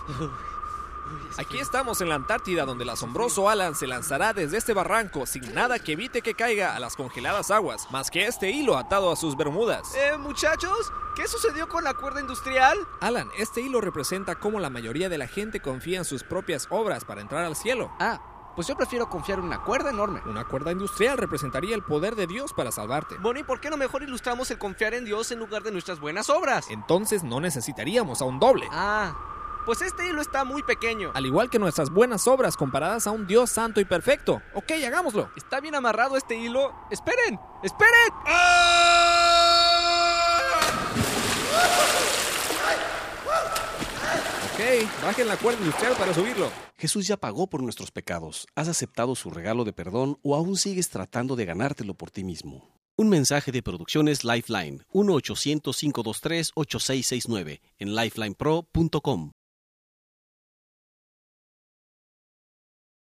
Aquí estamos en la Antártida, donde el asombroso Alan se lanzará desde este barranco sin nada que evite que caiga a las congeladas aguas, más que este hilo atado a sus bermudas. Muchachos, ¿qué sucedió con la cuerda industrial? Alan, este hilo representa cómo la mayoría de la gente confía en sus propias obras para entrar al cielo. Pues yo prefiero confiar en una cuerda enorme. Una cuerda industrial representaría el poder de Dios para salvarte. Bueno, ¿y por qué no mejor ilustramos el confiar en Dios en lugar de nuestras buenas obras? Entonces no necesitaríamos a un doble. Pues este hilo está muy pequeño. Al igual que nuestras buenas obras comparadas a un Dios santo y perfecto. Ok, hagámoslo. ¿Está bien amarrado este hilo? ¡Esperen! Ok, bajen la cuerda industrial para subirlo. Jesús ya pagó por nuestros pecados. ¿Has aceptado su regalo de perdón o aún sigues tratando de ganártelo por ti mismo? Un mensaje de Producciones Lifeline, 1-800-523-8669, en lifelinepro.com.